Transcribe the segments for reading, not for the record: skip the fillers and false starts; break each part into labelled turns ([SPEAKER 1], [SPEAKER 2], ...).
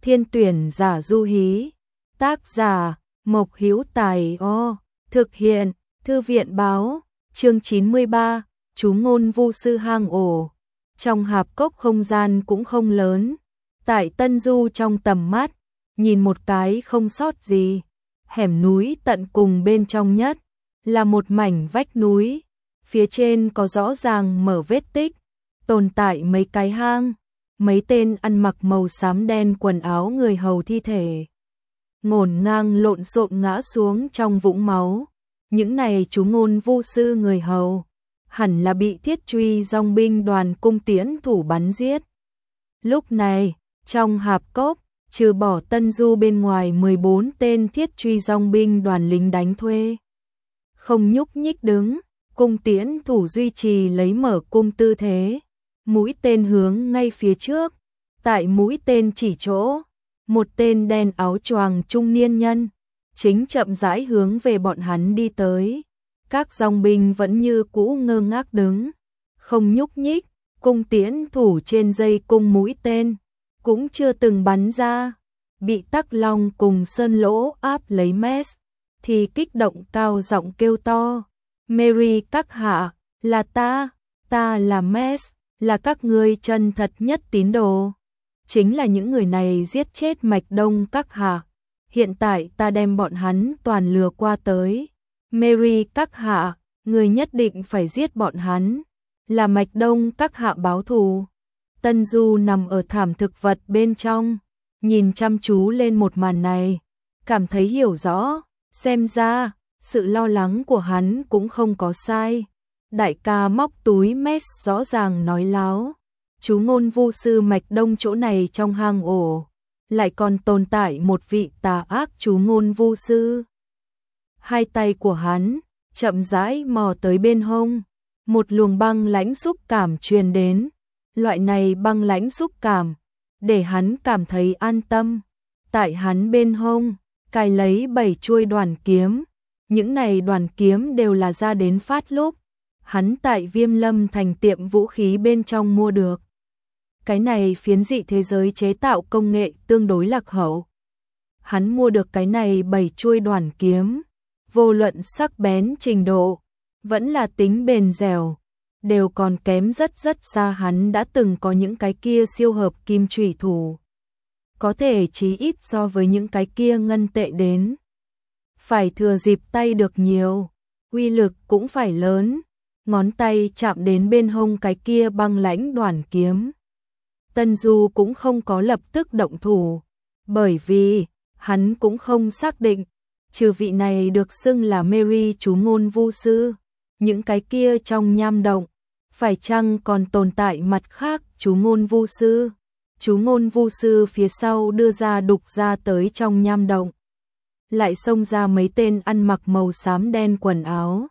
[SPEAKER 1] Thiên tuyển giả du hí. Tác giả Mộc Hữu Tài. Thực hiện Thư viện báo. Chương 93. Chú ngôn vu sư hang ổ. Trong hạp cốc không gian cũng không lớn. Tại Tân Du trong tầm mắt, nhìn một cái không sót gì. Hẻm núi tận cùng bên trong nhất là một mảnh vách núi. Phía trên có rõ ràng mở vết tích, tồn tại mấy cái hang. Mấy tên ăn mặc màu xám đen quần áo người hầu thi thể ngổn ngang lộn xộn ngã xuống trong vũng máu. Những này chú ngôn vu sư người hầu hẳn là bị thiết truy dòng binh đoàn cung tiễn thủ bắn giết. Lúc này, trong hạp cốc, trừ bỏ Tân Du bên ngoài 14 tên thiết truy dòng binh đoàn lính đánh thuê không nhúc nhích đứng, cung tiễn thủ duy trì lấy mở cung tư thế, mũi tên hướng ngay phía trước. Tại mũi tên chỉ chỗ, một tên đen áo choàng trung niên nhân chính chậm rãi hướng về bọn hắn đi tới. Các dòng binh vẫn như cũ ngơ ngác đứng, không nhúc nhích. Cung tiễn thủ trên dây cung mũi tên cũng chưa từng bắn ra, bị Tắc Long cùng Sơn Lỗ áp lấy mess thì kích động cao giọng kêu to: Mary các hạ, là ta là mess, là các ngươi chân thật nhất tín đồ. Chính là những người này giết chết Mạch Đông các hạ. Hiện tại ta đem bọn hắn toàn lừa qua tới. Mary các hạ, người nhất định phải giết bọn hắn, là Mạch Đông các hạ báo thù. Tân Du nằm ở thảm thực vật bên trong, nhìn chăm chú lên một màn này, cảm thấy hiểu rõ, xem ra sự lo lắng của hắn cũng không có sai. Đại ca móc túi mess rõ ràng nói láo, chú ngôn vu sư Mạch Đông chỗ này trong hang ổ lại còn tồn tại một vị tà ác chú ngôn vu sư. Hai tay của hắn chậm rãi mò tới bên hông, một luồng băng lãnh xúc cảm truyền đến. Loại này băng lãnh xúc cảm để hắn cảm thấy an tâm. Tại hắn bên hông cài lấy 7 chuôi đoàn kiếm. Những này đoàn kiếm đều là ra đến phát lúc hắn tại Viêm Lâm thành tiệm vũ khí bên trong mua được. Cái này phiến dị thế giới chế tạo công nghệ tương đối lạc hậu. Hắn mua được cái này 7 chuôi đoàn kiếm, vô luận sắc bén trình độ, vẫn là tính bền dẻo, đều còn kém rất xa hắn đã từng có những cái kia siêu hợp kim chủy thủ. Có thể chí ít so với những cái kia ngân tệ đến. Phải thừa dịp tay được nhiều, uy lực cũng phải lớn. Ngón tay chạm đến bên hông cái kia băng lãnh đoàn kiếm. Tân Du cũng không có lập tức động thủ, bởi vì hắn cũng không xác định, trừ vị này được xưng là Mary chú ngôn vu sư, những cái kia trong nham động phải chăng còn tồn tại mặt khác chú ngôn vu sư. Chú ngôn vu sư phía sau đưa ra đục ra tới trong nham động, lại xông ra mấy tên ăn mặc màu xám đen quần áo,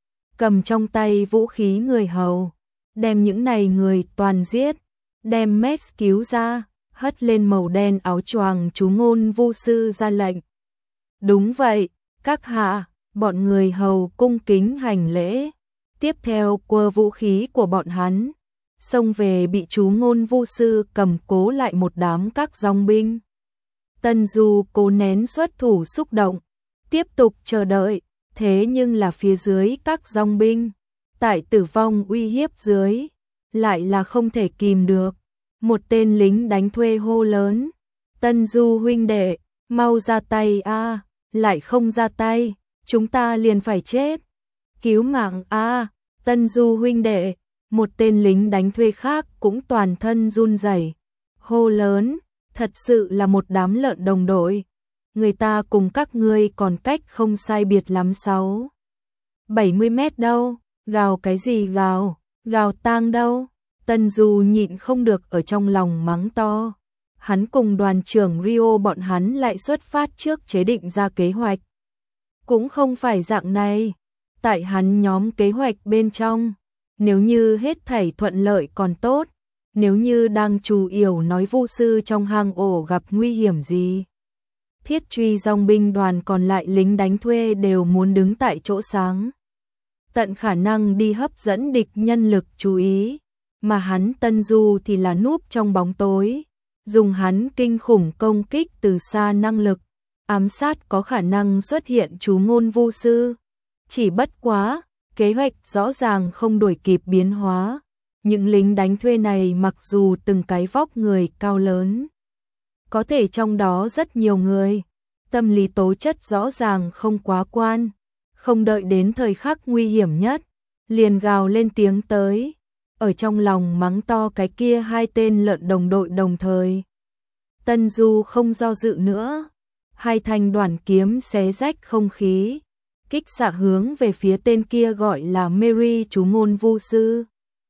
[SPEAKER 1] cầm trong tay vũ khí người hầu, đem những này người toàn giết, đem Max cứu ra, hất lên màu đen áo choàng chú ngôn vu sư ra lệnh. Đúng vậy, các hạ. Bọn người hầu cung kính hành lễ, tiếp theo quơ vũ khí của bọn hắn, xông về bị chú ngôn vu sư cầm cố lại một đám các dòng binh. Tân Du cố nén xuất thủ xúc động, tiếp tục chờ đợi, thế nhưng là phía dưới các dòng binh, tại tử vong uy hiếp dưới, lại là không thể kìm được. Một tên lính đánh thuê hô lớn: Tân Du huynh đệ, mau ra tay a, lại không ra tay, chúng ta liền phải chết. Cứu mạng a, Tân Du huynh đệ. Một tên lính đánh thuê khác cũng toàn thân run rẩy, hô lớn: thật sự là một đám lợn đồng đội. Người ta cùng các ngươi còn cách không sai biệt lắm 70 mét đâu, gào cái gì gào, gào tang đâu. Tân Du nhịn không được ở trong lòng mắng to. Hắn cùng đoàn trưởng Rio bọn hắn lại xuất phát trước chế định ra kế hoạch. Cũng không phải dạng này, tại hắn nhóm kế hoạch bên trong, nếu như hết thảy thuận lợi còn tốt, nếu như đang trù yểu nói vu sư trong hang ổ gặp nguy hiểm gì, thiết truy dòng binh đoàn còn lại lính đánh thuê đều muốn đứng tại chỗ sáng, tận khả năng đi hấp dẫn địch nhân lực chú ý, mà hắn Tân Du thì là núp trong bóng tối, dùng hắn kinh khủng công kích từ xa năng lực, ám sát có khả năng xuất hiện chú ngôn vu sư. Chỉ bất quá, kế hoạch rõ ràng không đuổi kịp biến hóa. Những lính đánh thuê này mặc dù từng cái vóc người cao lớn, có thể trong đó rất nhiều người, tâm lý tố chất rõ ràng không quá quan, không đợi đến thời khắc nguy hiểm nhất, liền gào lên tiếng tới, ở trong lòng mắng to cái kia hai tên lợn đồng đội đồng thời. Tân Du không do dự nữa, hai thanh đoàn kiếm xé rách không khí, kích xạ hướng về phía tên kia gọi là Mary chú ngôn vu sư.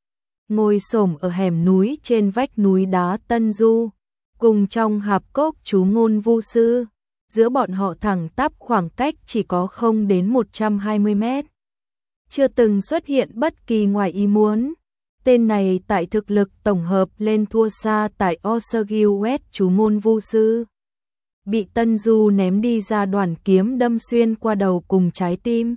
[SPEAKER 1] Ngồi xổm ở hẻm núi trên vách núi đá Tân Du, cùng trong hạp cốc chú ngôn vu sư, giữa bọn họ thẳng tắp khoảng cách chỉ có không đến 120 mét. Chưa từng xuất hiện bất kỳ ngoài ý muốn. Tên này tại thực lực tổng hợp lên thua xa tại Osagil West chú ngôn vu sư. Bị Tân Du ném đi ra đoàn kiếm đâm xuyên qua đầu cùng trái tim.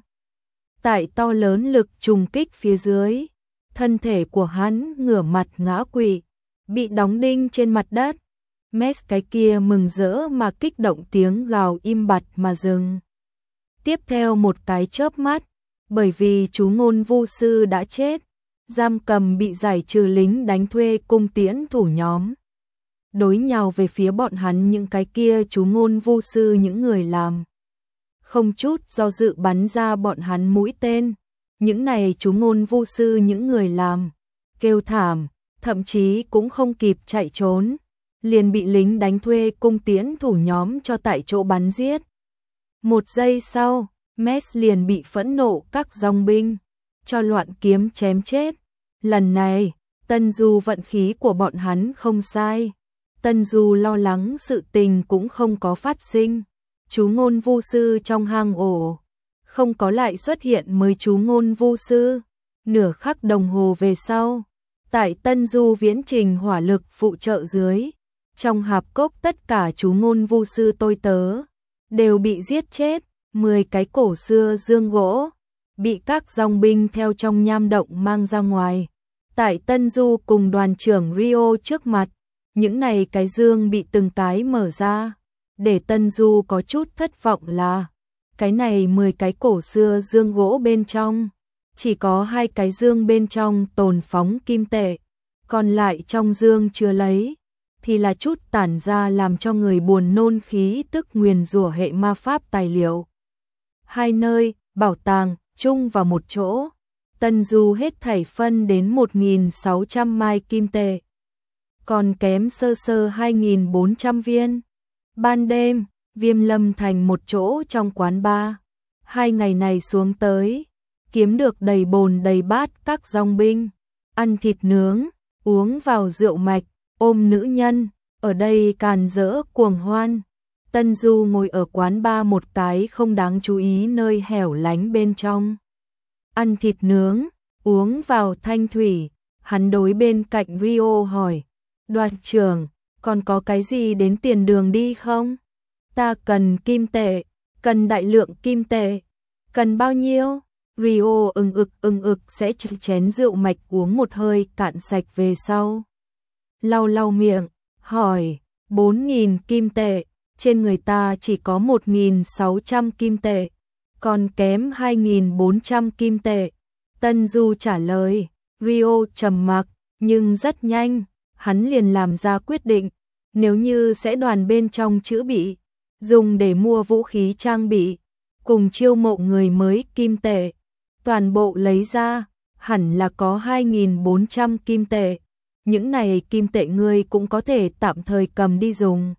[SPEAKER 1] Tại to lớn lực trùng kích phía dưới, thân thể của hắn ngửa mặt ngã quỵ, bị đóng đinh trên mặt đất. Mes cái kia mừng rỡ mà kích động tiếng gào im bặt mà dừng. Tiếp theo một cái chớp mắt, bởi vì chú ngôn vu sư đã chết, giam cầm bị giải trừ lính đánh thuê cung tiễn thủ nhóm. Đối nhào về phía bọn hắn những cái kia chú ngôn vu sư những người làm. Không chút do dự bắn ra bọn hắn mũi tên. Những này chú ngôn vu sư những người làm. Kêu thảm, thậm chí cũng không kịp chạy trốn. Liền bị lính đánh thuê cung tiễn thủ nhóm cho tại chỗ bắn giết. Một giây sau, Mes liền bị phẫn nộ các dòng binh cho loạn kiếm chém chết. Lần này, Tân Du vận khí của bọn hắn không sai. Tân Du lo lắng sự tình cũng không có phát sinh. Chú ngôn vu sư trong hang ổ không có lại xuất hiện mới chú ngôn vu sư. Nửa khắc đồng hồ về sau, tại Tân Du viễn trình hỏa lực phụ trợ dưới, trong hạp cốc tất cả chú ngôn vu sư tôi tớ đều bị giết chết. 10 cái cổ xưa dương gỗ bị các dòng binh theo trong nham động mang ra ngoài. Tại Tân Du cùng đoàn trưởng Rio trước mặt, những này cái dương bị từng cái mở ra. Để Tân Du có chút thất vọng là cái này 10 cái cổ xưa dương gỗ bên trong, chỉ có 2 cái dương bên trong tồn phóng kim tệ, còn lại trong dương chưa lấy thì là chút tản ra làm cho người buồn nôn khí tức nguyền rủa hệ ma pháp tài liệu. Hai nơi bảo tàng chung vào một chỗ, Tân Du hết thảy phân đến 1.600 mai kim tệ, còn kém sơ sơ 2.400 viên. Ban đêm, Viêm Lâm thành một chỗ trong quán bar. 2 ngày này xuống tới, kiếm được đầy bồn đầy bát các dòng binh, ăn thịt nướng, uống vào rượu mạch, ôm nữ nhân, ở đây càn rỡ cuồng hoan. Tân Du ngồi ở quán bar một cái không đáng chú ý nơi hẻo lánh bên trong. Ăn thịt nướng, uống vào thanh thủy, hắn đối bên cạnh Rio hỏi, đoàn trưởng, còn có cái gì đến tiền đường đi không? Ta cần kim tệ, cần đại lượng kim tệ, cần bao nhiêu? Rio ưng ực sẽ chén rượu mạch uống một hơi cạn sạch về sau. Lau lau miệng, hỏi, 4.000 kim tệ, trên người ta chỉ có 1.600 kim tệ, còn kém 2.400 kim tệ. Tân Du trả lời. Rio trầm mặc, nhưng rất nhanh, hắn liền làm ra quyết định, nếu như sẽ đoàn bên trong chữ bị, dùng để mua vũ khí trang bị, cùng chiêu mộ người mới kim tệ, toàn bộ lấy ra, hẳn là có 2.400 kim tệ. Những này kim tệ ngươi cũng có thể tạm thời cầm đi dùng,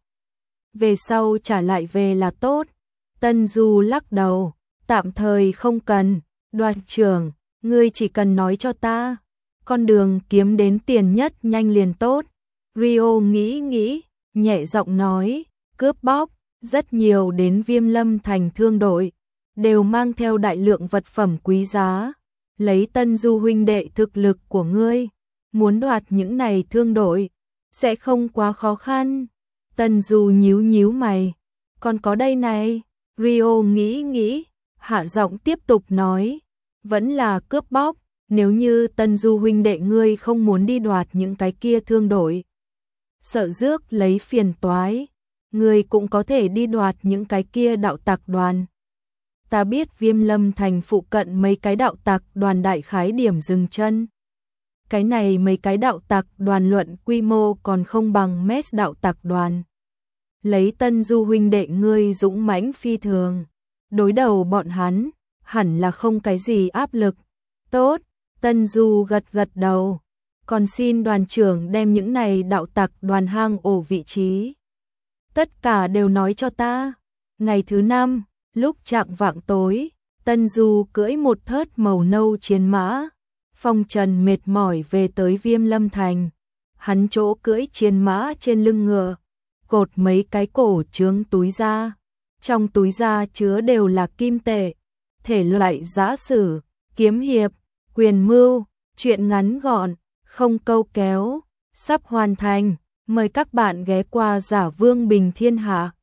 [SPEAKER 1] về sau trả lại về là tốt. Tân Du lắc đầu, tạm thời không cần, đoàn trưởng, ngươi chỉ cần nói cho ta, con đường kiếm đến tiền nhất nhanh liền tốt. Rio nghĩ, nhẹ giọng nói, cướp bóc, rất nhiều đến Viêm Lâm thành thương đội, đều mang theo đại lượng vật phẩm quý giá. Lấy Tân Du huynh đệ thực lực của ngươi, muốn đoạt những này thương đội, sẽ không quá khó khăn. Tân Du nhíu mày, còn có đây này. Rio nghĩ, hạ giọng tiếp tục nói, vẫn là cướp bóc, nếu như Tân Du huynh đệ ngươi không muốn đi đoạt những cái kia thương đội, sợ rước lấy phiền toái, người cũng có thể đi đoạt những cái kia đạo tặc đoàn. Ta biết Viêm Lâm thành phụ cận mấy cái đạo tặc đoàn đại khái điểm dừng chân. Cái này mấy cái đạo tặc đoàn luận quy mô còn không bằng Mét đạo tặc đoàn. Lấy Tân Du huynh đệ ngươi dũng mãnh phi thường, đối đầu bọn hắn, hẳn là không cái gì áp lực. Tốt, Tân Du gật gật đầu, còn xin đoàn trưởng đem những này đạo tặc đoàn hang ổ vị trí. Tất cả đều nói cho ta. Ngày thứ 5, lúc chạng vạng tối, Tân Du cưỡi một thớt màu nâu chiến mã. Phong Trần mệt mỏi về tới Viêm Lâm thành. Hắn chỗ cưỡi chiến mã trên lưng ngựa, cột mấy cái cổ trướng túi da. Trong túi da chứa đều là kim tệ, thể loại giã sử, kiếm hiệp, quyền mưu, truyện ngắn gọn, không câu kéo, sắp hoàn thành. Mời các bạn ghé qua Giả Vương Bình Thiên Hạ.